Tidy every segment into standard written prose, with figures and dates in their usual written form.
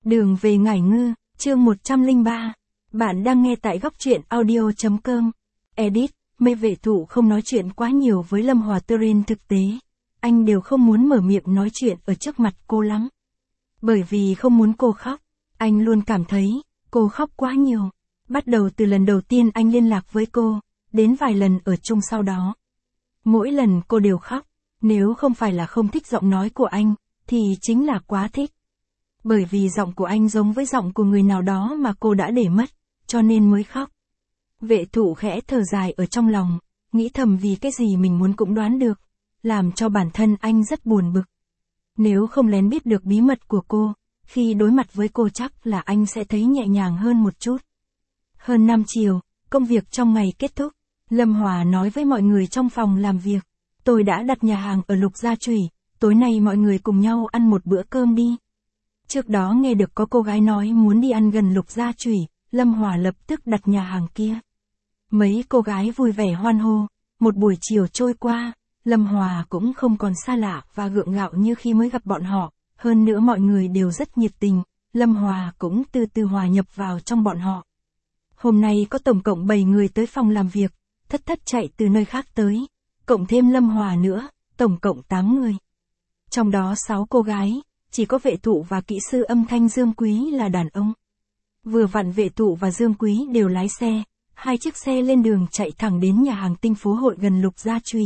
Đường về Ngải Ngư, chương 103. Bạn đang nghe tại góc truyện audio.com. Edit, mê vệ thụ không nói chuyện quá nhiều với Lâm Hòa Turin thực tế. Anh đều không muốn mở miệng nói chuyện ở trước mặt cô lắm. Bởi vì không muốn cô khóc, anh luôn cảm thấy cô khóc quá nhiều. Bắt đầu từ lần đầu tiên anh liên lạc với cô, đến vài lần ở chung sau đó. Mỗi lần cô đều khóc, nếu không phải là không thích giọng nói của anh, thì chính là quá thích. Bởi vì giọng của anh giống với giọng của người nào đó mà cô đã để mất, cho nên mới khóc. Vệ thụ khẽ thở dài ở trong lòng, nghĩ thầm vì cái gì mình muốn cũng đoán được, làm cho bản thân anh rất buồn bực. Nếu không lén biết được bí mật của cô, khi đối mặt với cô chắc là anh sẽ thấy nhẹ nhàng hơn một chút. Hơn 5 chiều, công việc trong ngày kết thúc, Lâm Hòa nói với mọi người trong phòng làm việc, tôi đã đặt nhà hàng ở Lục Gia Chủy, tối nay mọi người cùng nhau ăn một bữa cơm đi. Trước đó nghe được có cô gái nói muốn đi ăn gần Lục Gia Chủy, Lâm Hòa lập tức đặt nhà hàng kia. Mấy cô gái vui vẻ hoan hô, một buổi chiều trôi qua, Lâm Hòa cũng không còn xa lạ và gượng gạo như khi mới gặp bọn họ, hơn nữa mọi người đều rất nhiệt tình, Lâm Hòa cũng từ từ hòa nhập vào trong bọn họ. Hôm nay có tổng cộng 7 người tới phòng làm việc, Thất Thất chạy từ nơi khác tới, cộng thêm Lâm Hòa nữa, tổng cộng 8 người. Trong đó 6 cô gái, chỉ có vệ thụ và kỹ sư âm thanh Dương Quý là đàn ông. Vừa vặn vệ thụ và Dương Quý đều lái xe, hai chiếc xe lên đường chạy thẳng đến nhà hàng Tinh Phố Hội gần Lục Gia Chủy.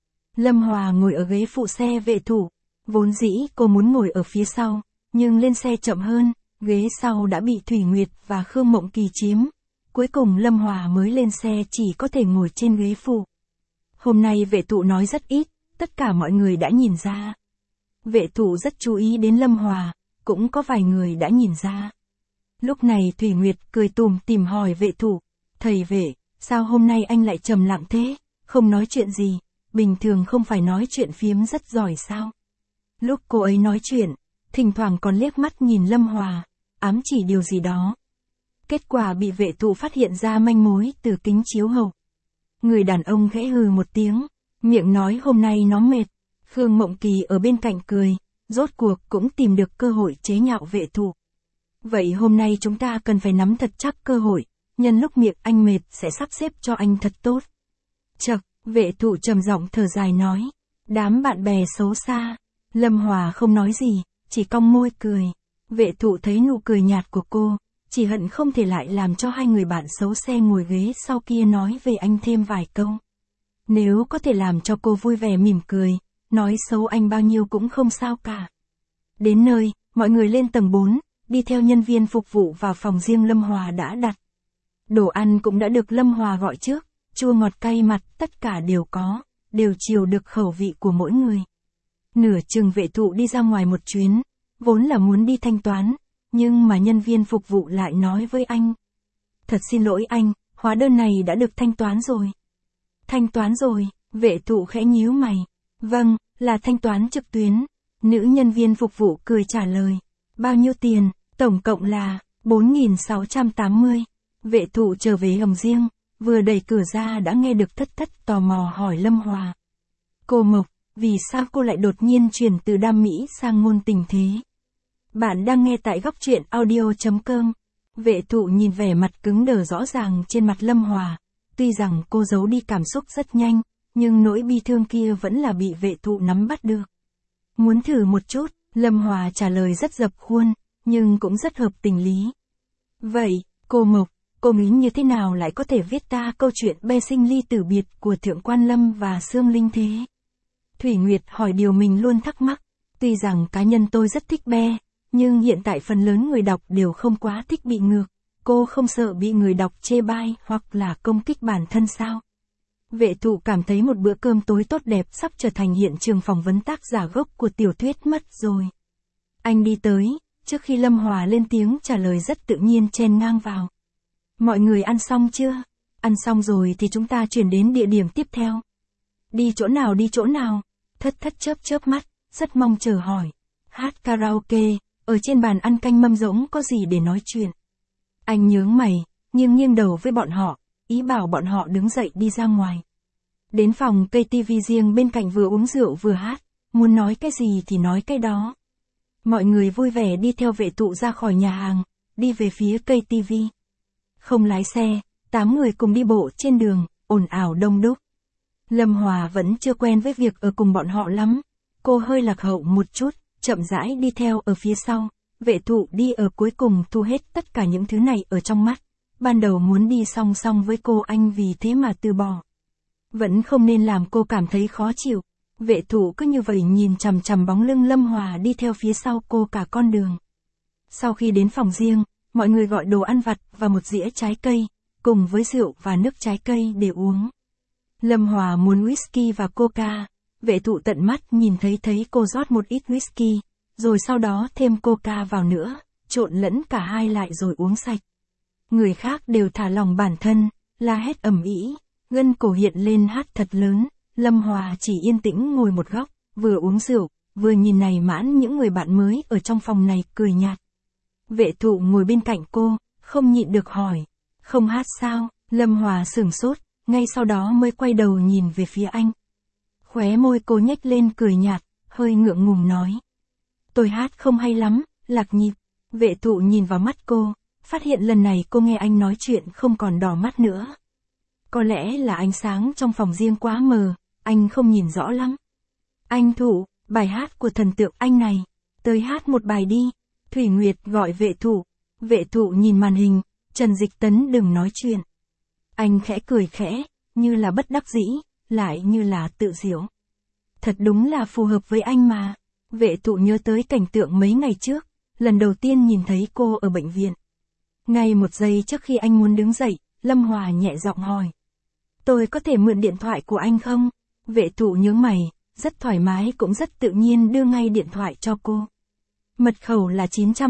Lâm Hòa ngồi ở ghế phụ xe vệ thụ, vốn dĩ cô muốn ngồi ở phía sau, nhưng lên xe chậm hơn, ghế sau đã bị Thủy Nguyệt và Khương Mộng Kỳ chiếm. Cuối cùng Lâm Hòa mới lên xe chỉ có thể ngồi trên ghế phụ. Hôm nay vệ thụ nói rất ít, tất cả mọi người đã nhìn ra. Vệ thụ rất chú ý đến Lâm Hòa, cũng có vài người đã nhìn ra. Lúc này Thủy Nguyệt cười tủm tỉm hỏi vệ thụ, thầy vệ, sao hôm nay anh lại trầm lặng thế, không nói chuyện gì, bình thường không phải nói chuyện phiếm rất giỏi sao? Lúc cô ấy nói chuyện, thỉnh thoảng còn liếc mắt nhìn Lâm Hòa, ám chỉ điều gì đó. Kết quả bị vệ thụ phát hiện ra manh mối từ kính chiếu hậu. Người đàn ông khẽ hừ một tiếng, miệng nói hôm nay nó mệt. Khương Mộng Kỳ ở bên cạnh cười, rốt cuộc cũng tìm được cơ hội chế nhạo vệ thụ. Vậy hôm nay chúng ta cần phải nắm thật chắc cơ hội, nhân lúc miệng anh mệt sẽ sắp xếp cho anh thật tốt. Chậc, vệ thụ trầm giọng thở dài nói, đám bạn bè xấu xa. Lâm Hòa không nói gì, chỉ cong môi cười. Vệ thụ thấy nụ cười nhạt của cô, chỉ hận không thể lại làm cho hai người bạn xấu xe ngồi ghế sau kia nói về anh thêm vài câu. Nếu có thể làm cho cô vui vẻ mỉm cười, nói xấu anh bao nhiêu cũng không sao cả. Đến nơi, mọi người lên tầng 4, đi theo nhân viên phục vụ vào phòng riêng Lâm Hòa đã đặt. Đồ ăn cũng đã được Lâm Hòa gọi trước, chua ngọt cay mặn tất cả đều có, đều chiều được khẩu vị của mỗi người. Nửa chừng vệ thụ đi ra ngoài một chuyến, vốn là muốn đi thanh toán, nhưng mà nhân viên phục vụ lại nói với anh. Thật xin lỗi anh, hóa đơn này đã được thanh toán rồi. Thanh toán rồi, vệ thụ khẽ nhíu mày. Vâng, là thanh toán trực tuyến. Nữ nhân viên phục vụ cười trả lời. Bao nhiêu tiền? Tổng cộng là 4.680. Vệ thụ trở về hầm riêng, vừa đẩy cửa ra đã nghe được Thất Thất tò mò hỏi Lâm Hòa. Cô Mộc, vì sao cô lại đột nhiên chuyển từ đam mỹ sang ngôn tình thế? Bạn đang nghe tại góc truyện audio.com. Vệ thụ nhìn vẻ mặt cứng đờ rõ ràng trên mặt Lâm Hòa. Tuy rằng cô giấu đi cảm xúc rất nhanh, nhưng nỗi bi thương kia vẫn là bị vệ thụ nắm bắt được. Muốn thử một chút, Lâm Hòa trả lời rất dập khuôn, nhưng cũng rất hợp tình lý. Vậy, cô Mộc, cô nghĩ như thế nào lại có thể viết ta câu chuyện bê sinh ly tử biệt của Thượng Quan Lâm và Sương Linh thế? Thủy Nguyệt hỏi điều mình luôn thắc mắc. Tuy rằng cá nhân tôi rất thích bê, nhưng hiện tại phần lớn người đọc đều không quá thích bị ngược. Cô không sợ bị người đọc chê bai hoặc là công kích bản thân sao? Vệ thụ cảm thấy một bữa cơm tối tốt đẹp sắp trở thành hiện trường phỏng vấn tác giả gốc của tiểu thuyết mất rồi. Anh đi tới, trước khi Lâm Hòa lên tiếng trả lời rất tự nhiên chen ngang vào. Mọi người ăn xong chưa? Ăn xong rồi thì chúng ta chuyển đến địa điểm tiếp theo. Đi chỗ nào đi chỗ nào? Thất Thất chớp mắt, rất mong chờ hỏi. Hát karaoke, ở trên bàn ăn canh mâm rỗng có gì để nói chuyện? Anh nhướng mày, nghiêng đầu với bọn họ, ý bảo bọn họ đứng dậy đi ra ngoài. Đến phòng cây tivi riêng bên cạnh vừa uống rượu vừa hát, muốn nói cái gì thì nói cái đó. Mọi người vui vẻ đi theo vệ tụ ra khỏi nhà hàng, đi về phía cây TV. Không lái xe, 8 người cùng đi bộ trên đường, ồn ào đông đúc. Lâm Hòa vẫn chưa quen với việc ở cùng bọn họ lắm. Cô hơi lạc hậu một chút, chậm rãi đi theo ở phía sau. Vệ tụ đi ở cuối cùng thu hết tất cả những thứ này ở trong mắt. Ban đầu muốn đi song song với cô anh vì thế mà từ bỏ. Vẫn không nên làm cô cảm thấy khó chịu. Vệ tụ cứ như vậy nhìn chằm chằm bóng lưng Lâm Hòa đi theo phía sau cô cả con đường. Sau khi đến phòng riêng, mọi người gọi đồ ăn vặt và một dĩa trái cây, cùng với rượu và nước trái cây để uống. Lâm Hòa muốn whisky và coca. Vệ tụ tận mắt nhìn thấy cô rót một ít whisky, rồi sau đó thêm coca vào nữa, trộn lẫn cả hai lại rồi uống sạch. Người khác đều thả lòng bản thân, la hét ầm ĩ, gân cổ hiện lên hát thật lớn. Lâm Hòa chỉ yên tĩnh ngồi một góc, vừa uống rượu, vừa nhìn này mãn những người bạn mới ở trong phòng này cười nhạt. Vệ tụ ngồi bên cạnh cô, không nhịn được hỏi, không hát sao? Lâm Hòa sửng sốt, ngay sau đó mới quay đầu nhìn về phía anh. Khóe môi cô nhếch lên cười nhạt, hơi ngượng ngùng nói. Tôi hát không hay lắm, lạc nhịp. Vệ tụ nhìn vào mắt cô, phát hiện lần này cô nghe anh nói chuyện không còn đỏ mắt nữa. Có lẽ là ánh sáng trong phòng riêng quá mờ, anh không nhìn rõ lắm. Anh Thụ, bài hát của thần tượng anh này, tới hát một bài đi. Thủy Nguyệt gọi vệ thụ. Vệ thụ nhìn màn hình, Trần Dịch Tấn đừng nói chuyện. Anh khẽ cười khẽ, như là bất đắc dĩ, lại như là tự giễu. Thật đúng là phù hợp với anh mà. Vệ thụ nhớ tới cảnh tượng mấy ngày trước, lần đầu tiên nhìn thấy cô ở bệnh viện. Ngay một giây trước khi anh muốn đứng dậy, Lâm Hòa nhẹ giọng hỏi. Tôi có thể mượn điện thoại của anh không? Vệ thụ nhướng mày, rất thoải mái cũng rất tự nhiên đưa ngay điện thoại cho cô. Mật khẩu là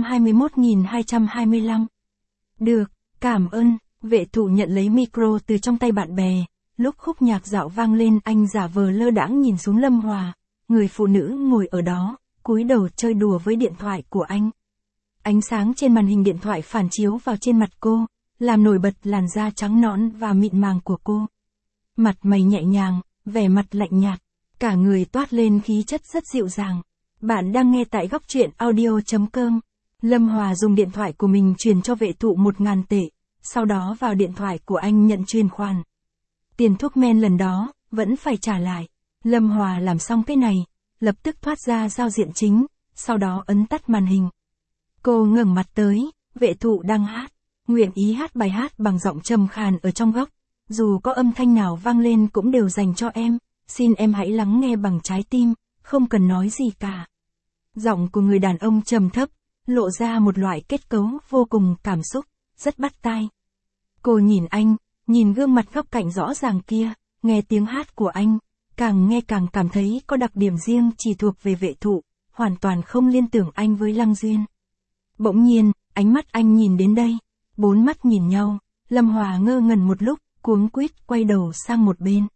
921.225. Được, cảm ơn. Vệ thụ nhận lấy micro từ trong tay bạn bè. Lúc khúc nhạc dạo vang lên anh giả vờ lơ đãng nhìn xuống Lâm Hòa. Người phụ nữ ngồi ở đó, cúi đầu chơi đùa với điện thoại của anh. Ánh sáng trên màn hình điện thoại phản chiếu vào trên mặt cô, làm nổi bật làn da trắng nõn và mịn màng của cô. Mặt mày nhẹ nhàng, vẻ mặt lạnh nhạt, cả người toát lên khí chất rất dịu dàng. Bạn đang nghe tại góc truyện audio.com. Lâm Hòa dùng điện thoại của mình truyền cho vệ thụ 1.000 tệ, sau đó vào điện thoại của anh nhận chuyển khoản. Tiền thuốc men lần đó, vẫn phải trả lại. Lâm Hòa làm xong cái này, lập tức thoát ra giao diện chính, sau đó ấn tắt màn hình. Cô ngẩng mặt tới, vệ thụ đang hát, nguyện ý hát bài hát bằng giọng trầm khàn ở trong góc. Dù có âm thanh nào vang lên cũng đều dành cho em, xin em hãy lắng nghe bằng trái tim, không cần nói gì cả. Giọng của người đàn ông trầm thấp, lộ ra một loại kết cấu vô cùng cảm xúc, rất bắt tai. Cô nhìn anh, nhìn gương mặt góc cạnh rõ ràng kia, nghe tiếng hát của anh, càng nghe càng cảm thấy có đặc điểm riêng chỉ thuộc về vệ thụ, hoàn toàn không liên tưởng anh với Lăng Duyên. Bỗng nhiên, ánh mắt anh nhìn đến đây, 4 mắt nhìn nhau, Lâm Hòa ngơ ngẩn một lúc, cuống quýt quay đầu sang một bên.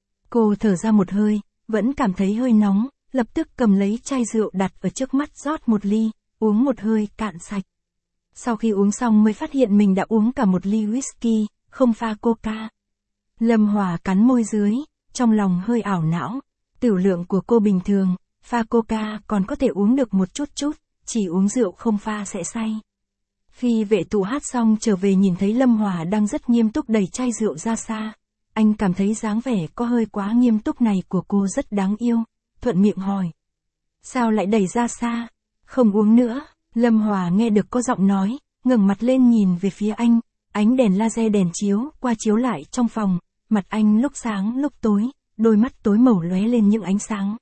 Cô thở ra một hơi, vẫn cảm thấy hơi nóng, lập tức cầm lấy chai rượu đặt ở trước mắt rót một ly, uống một hơi cạn sạch. Sau khi uống xong mới phát hiện mình đã uống cả một ly whisky, không pha coca. Lâm Hòa cắn môi dưới, trong lòng hơi ảo não. Tửu lượng của cô bình thường, pha coca còn có thể uống được một chút, chỉ uống rượu không pha sẽ say. Khi vệ tụ hát xong trở về nhìn thấy Lâm Hòa đang rất nghiêm túc đẩy chai rượu ra xa. Anh cảm thấy dáng vẻ có hơi quá nghiêm túc này của cô rất đáng yêu, thuận miệng hỏi. Sao lại đẩy ra xa? Không uống nữa. Lâm Hòa nghe được có giọng nói, ngẩng mặt lên nhìn về phía anh, ánh đèn laser đèn chiếu qua chiếu lại trong phòng, mặt anh lúc sáng lúc tối, đôi mắt tối màu lóe lên những ánh sáng.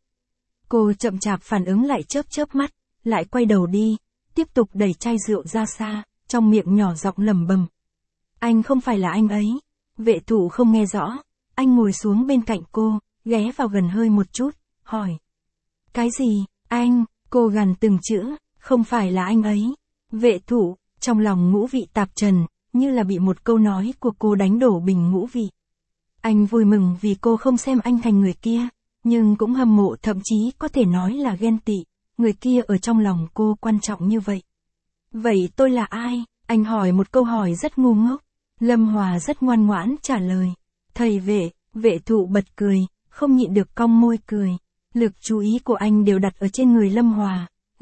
Cô chậm chạp phản ứng lại chớp mắt, lại quay đầu đi, tiếp tục đẩy chai rượu ra xa, trong miệng nhỏ giọng lẩm bẩm. Anh không phải là anh ấy. Vệ thụ không nghe rõ, anh ngồi xuống bên cạnh cô, ghé vào gần hơi một chút, hỏi. Cái gì, anh? Cô gằn từng chữ, không phải là anh ấy. Vệ thụ, trong lòng ngũ vị tạp trần, như là bị một câu nói của cô đánh đổ bình ngũ vị. Anh vui mừng vì cô không xem anh thành người kia, nhưng cũng hâm mộ, thậm chí có thể nói là ghen tị, người kia ở trong lòng cô quan trọng như vậy. Vậy tôi là ai? Anh hỏi một câu hỏi rất ngu ngốc. Lâm Hòa rất ngoan ngoãn trả lời. Thầy vệ. Vệ thụ bật cười, không nhịn được cong môi cười. Lực chú ý của anh đều đặt ở trên người Lâm Hòa,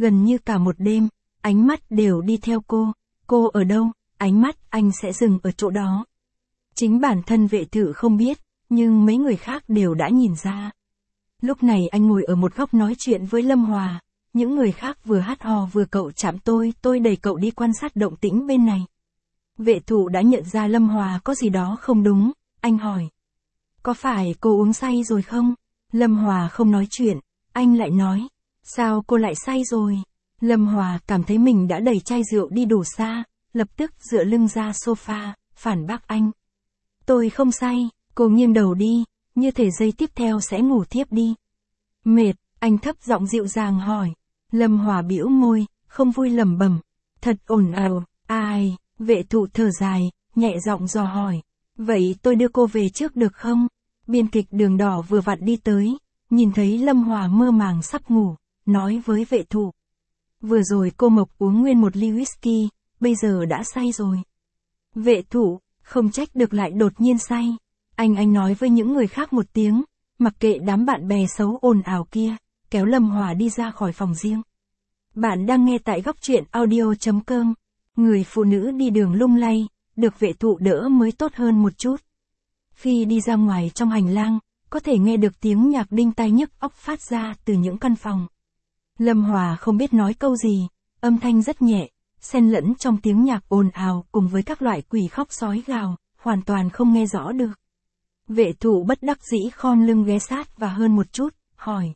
gần như cả một đêm, ánh mắt đều đi theo cô ở đâu, ánh mắt anh sẽ dừng ở chỗ đó. Chính bản thân vệ thự không biết, nhưng mấy người khác đều đã nhìn ra. Lúc này anh ngồi ở một góc nói chuyện với Lâm Hòa, những người khác vừa hát hò vừa cậu chạm tôi đẩy cậu đi quan sát động tĩnh bên này. Vệ thụ đã nhận ra Lâm Hòa có gì đó không đúng, anh hỏi. Có phải cô uống say rồi không? Lâm Hòa không nói chuyện, anh lại nói. Sao cô lại say rồi? Lâm Hòa cảm thấy mình đã đẩy chai rượu đi đủ xa, lập tức dựa lưng ra sofa, phản bác anh. Tôi không say, cô nghiêng đầu đi, như thể giây tiếp theo sẽ ngủ thiếp đi. Mệt, anh thấp giọng dịu dàng hỏi. Lâm Hòa bĩu môi, không vui lẩm bẩm. Thật ồn ào, ai? Vệ thụ thở dài, nhẹ giọng dò hỏi. Vậy tôi đưa cô về trước được không? Biên kịch Đường Đỏ vừa vặn đi tới, nhìn thấy Lâm Hòa mơ màng sắp ngủ, nói với vệ thụ. Vừa rồi cô Mộc uống nguyên một ly whisky, bây giờ đã say rồi. Vệ thụ, không trách được lại đột nhiên say. Anh nói với những người khác một tiếng, mặc kệ đám bạn bè xấu ồn ào kia, kéo Lâm Hòa đi ra khỏi phòng riêng. Bạn đang nghe tại góc truyện audio.com. Người phụ nữ đi đường lung lay, được vệ thụ đỡ mới tốt hơn một chút. Khi đi ra ngoài trong hành lang, có thể nghe được tiếng nhạc đinh tai nhức óc phát ra từ những căn phòng. Lâm Hòa không biết nói câu gì, âm thanh rất nhẹ, xen lẫn trong tiếng nhạc ồn ào cùng với các loại quỷ khóc sói gào, hoàn toàn không nghe rõ được. Vệ thụ bất đắc dĩ khom lưng ghé sát và hơn một chút, hỏi.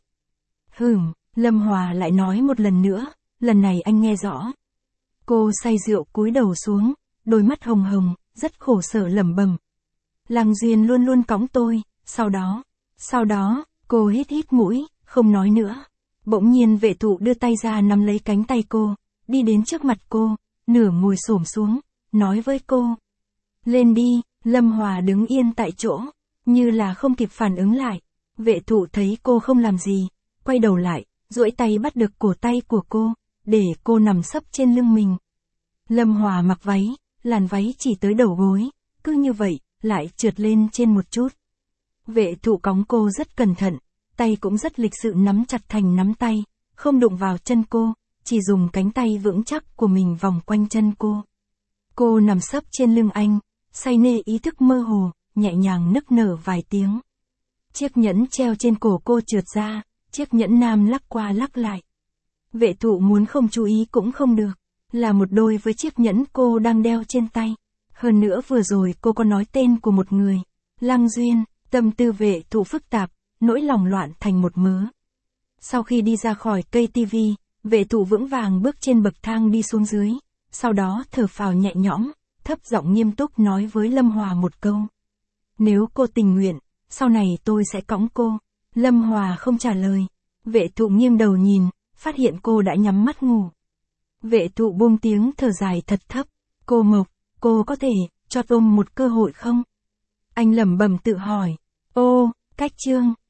Lâm Hòa lại nói một lần nữa, lần này anh nghe rõ. Cô say rượu cúi đầu xuống, đôi mắt hồng hồng, rất khổ sở lẩm bẩm. Lăng Duyên luôn luôn cõng tôi, sau đó, cô hít mũi, không nói nữa. Bỗng nhiên vệ thụ đưa tay ra nắm lấy cánh tay cô, đi đến trước mặt cô, nửa ngồi xổm xuống, nói với cô. Lên đi, Lâm Hòa đứng yên tại chỗ, như là không kịp phản ứng lại. Vệ thụ thấy cô không làm gì, quay đầu lại, duỗi tay bắt được cổ tay của cô, để cô nằm sấp trên lưng mình. Lâm Hòa mặc váy, làn váy chỉ tới đầu gối, cứ như vậy, lại trượt lên trên một chút. Vệ thụ cõng cô rất cẩn thận, tay cũng rất lịch sự nắm chặt thành nắm tay, không đụng vào chân cô, chỉ dùng cánh tay vững chắc của mình vòng quanh chân cô. Cô nằm sấp trên lưng anh, say mê ý thức mơ hồ, nhẹ nhàng nức nở vài tiếng. Chiếc nhẫn treo trên cổ cô trượt ra, chiếc nhẫn nam lắc qua lắc lại. Vệ thụ muốn không chú ý cũng không được, là một đôi với chiếc nhẫn cô đang đeo trên tay. Hơn nữa vừa rồi cô có nói tên của một người, Lăng Duyên, tâm tư vệ thụ phức tạp, nỗi lòng loạn thành một mớ. Sau khi đi ra khỏi cây tivi, vệ thụ vững vàng bước trên bậc thang đi xuống dưới, sau đó thở phào nhẹ nhõm, thấp giọng nghiêm túc nói với Lâm Hòa một câu. Nếu cô tình nguyện, sau này tôi sẽ cõng cô. Lâm Hòa không trả lời. Vệ thụ nghiêng đầu nhìn, phát hiện cô đã nhắm mắt ngủ. Vệ thụ buông tiếng thở dài thật thấp. Cô Mộc, cô có thể cho tôi một cơ hội không? Anh lẩm bẩm tự hỏi. Ô, cách chương.